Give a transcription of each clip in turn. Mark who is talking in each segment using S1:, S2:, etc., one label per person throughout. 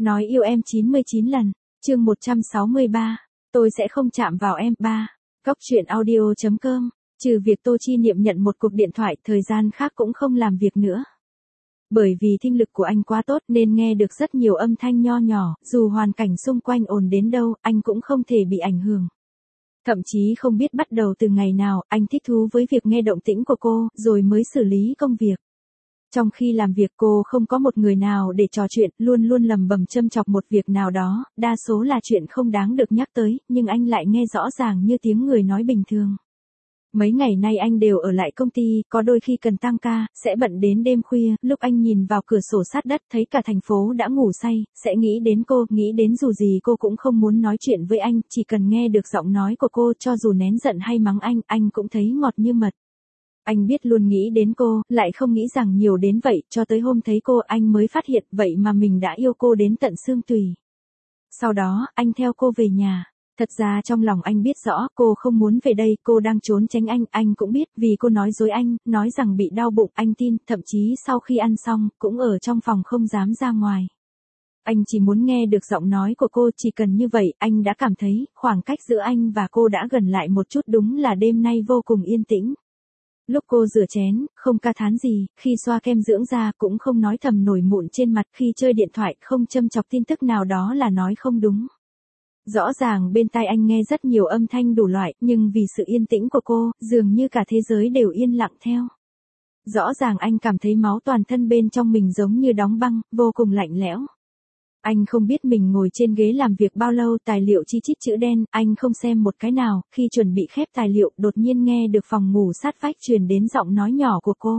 S1: Nói yêu em 99 lần. Chương 163. Tôi sẽ không chạm vào em. 3. Góc truyện audio.com. Trừ việc Tô Chi Niệm nhận một cuộc điện thoại, thời gian khác cũng không làm việc nữa. Bởi vì thính lực của anh quá tốt nên nghe được rất nhiều âm thanh nho nhỏ, dù hoàn cảnh xung quanh ồn đến đâu, anh cũng không thể bị ảnh hưởng. Thậm chí không biết bắt đầu từ ngày nào, anh thích thú với việc nghe động tĩnh của cô, rồi mới xử lý công việc. Trong khi làm việc cô không có một người nào để trò chuyện, luôn luôn lầm bầm châm chọc một việc nào đó, đa số là chuyện không đáng được nhắc tới, nhưng anh lại nghe rõ ràng như tiếng người nói bình thường. Mấy ngày nay anh đều ở lại công ty, có đôi khi cần tăng ca, sẽ bận đến đêm khuya, lúc anh nhìn vào cửa sổ sát đất thấy cả thành phố đã ngủ say, sẽ nghĩ đến cô, nghĩ đến dù gì cô cũng không muốn nói chuyện với anh, chỉ cần nghe được giọng nói của cô cho dù nén giận hay mắng anh cũng thấy ngọt như mật. Anh biết luôn nghĩ đến cô, lại không nghĩ rằng nhiều đến vậy, cho tới hôm thấy cô anh mới phát hiện vậy mà mình đã yêu cô đến tận xương tủy. Sau đó, anh theo cô về nhà. Thật ra trong lòng anh biết rõ cô không muốn về đây, cô đang trốn tránh anh cũng biết vì cô nói dối anh, nói rằng bị đau bụng, anh tin, thậm chí sau khi ăn xong, cũng ở trong phòng không dám ra ngoài. Anh chỉ muốn nghe được giọng nói của cô, chỉ cần như vậy, anh đã cảm thấy, khoảng cách giữa anh và cô đã gần lại một chút, đúng là đêm nay vô cùng yên tĩnh. Lúc cô rửa chén, không ca thán gì, khi xoa kem dưỡng da cũng không nói thầm nổi mụn trên mặt, khi chơi điện thoại không châm chọc tin tức nào đó là nói không đúng. Rõ ràng bên tai anh nghe rất nhiều âm thanh đủ loại, nhưng vì sự yên tĩnh của cô, dường như cả thế giới đều yên lặng theo. Rõ ràng anh cảm thấy máu toàn thân bên trong mình giống như đóng băng, vô cùng lạnh lẽo. Anh không biết mình ngồi trên ghế làm việc bao lâu, tài liệu chi chít chữ đen, anh không xem một cái nào, khi chuẩn bị khép tài liệu, đột nhiên nghe được phòng ngủ sát vách truyền đến giọng nói nhỏ của cô.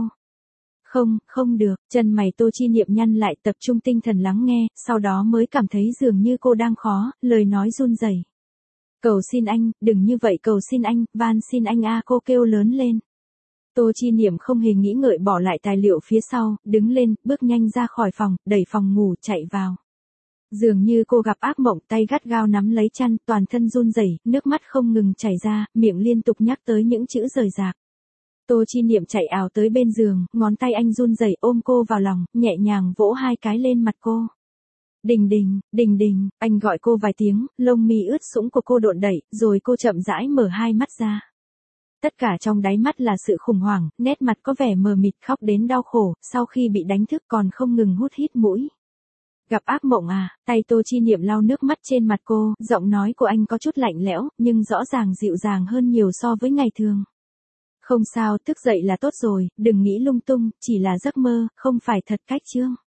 S1: Không được, chân mày Tô Chi Niệm nhăn lại, tập trung tinh thần lắng nghe, sau đó mới cảm thấy dường như cô đang khó, lời nói run rẩy. Cầu xin anh, đừng như vậy, cầu xin anh, van xin anh a, cô kêu lớn lên. Tô Chi Niệm không hề nghĩ ngợi bỏ lại tài liệu phía sau, đứng lên, bước nhanh ra khỏi phòng, đẩy phòng ngủ, chạy vào. Dường như cô gặp ác mộng, tay gắt gao nắm lấy chăn, toàn thân run rẩy, nước mắt không ngừng chảy ra, miệng liên tục nhắc tới những chữ rời rạc. Tô Chi Niệm chạy ào tới bên giường, ngón tay anh run rẩy ôm cô vào lòng, nhẹ nhàng vỗ hai cái lên mặt cô. Đình đình, anh gọi cô vài tiếng, lông mi ướt sũng của cô độn đẩy, rồi cô chậm rãi mở hai mắt ra. Tất cả trong đáy mắt là sự khủng hoảng, nét mặt có vẻ mờ mịt, khóc đến đau khổ, sau khi bị đánh thức còn không ngừng hít mũi. Gặp ác mộng à? Tay Tô Chi Niệm lau nước mắt trên mặt cô, giọng nói của anh có chút lạnh lẽo, nhưng rõ ràng dịu dàng hơn nhiều so với ngày thường. Không sao, thức dậy là tốt rồi, đừng nghĩ lung tung, chỉ là giấc mơ, không phải thật cách chương.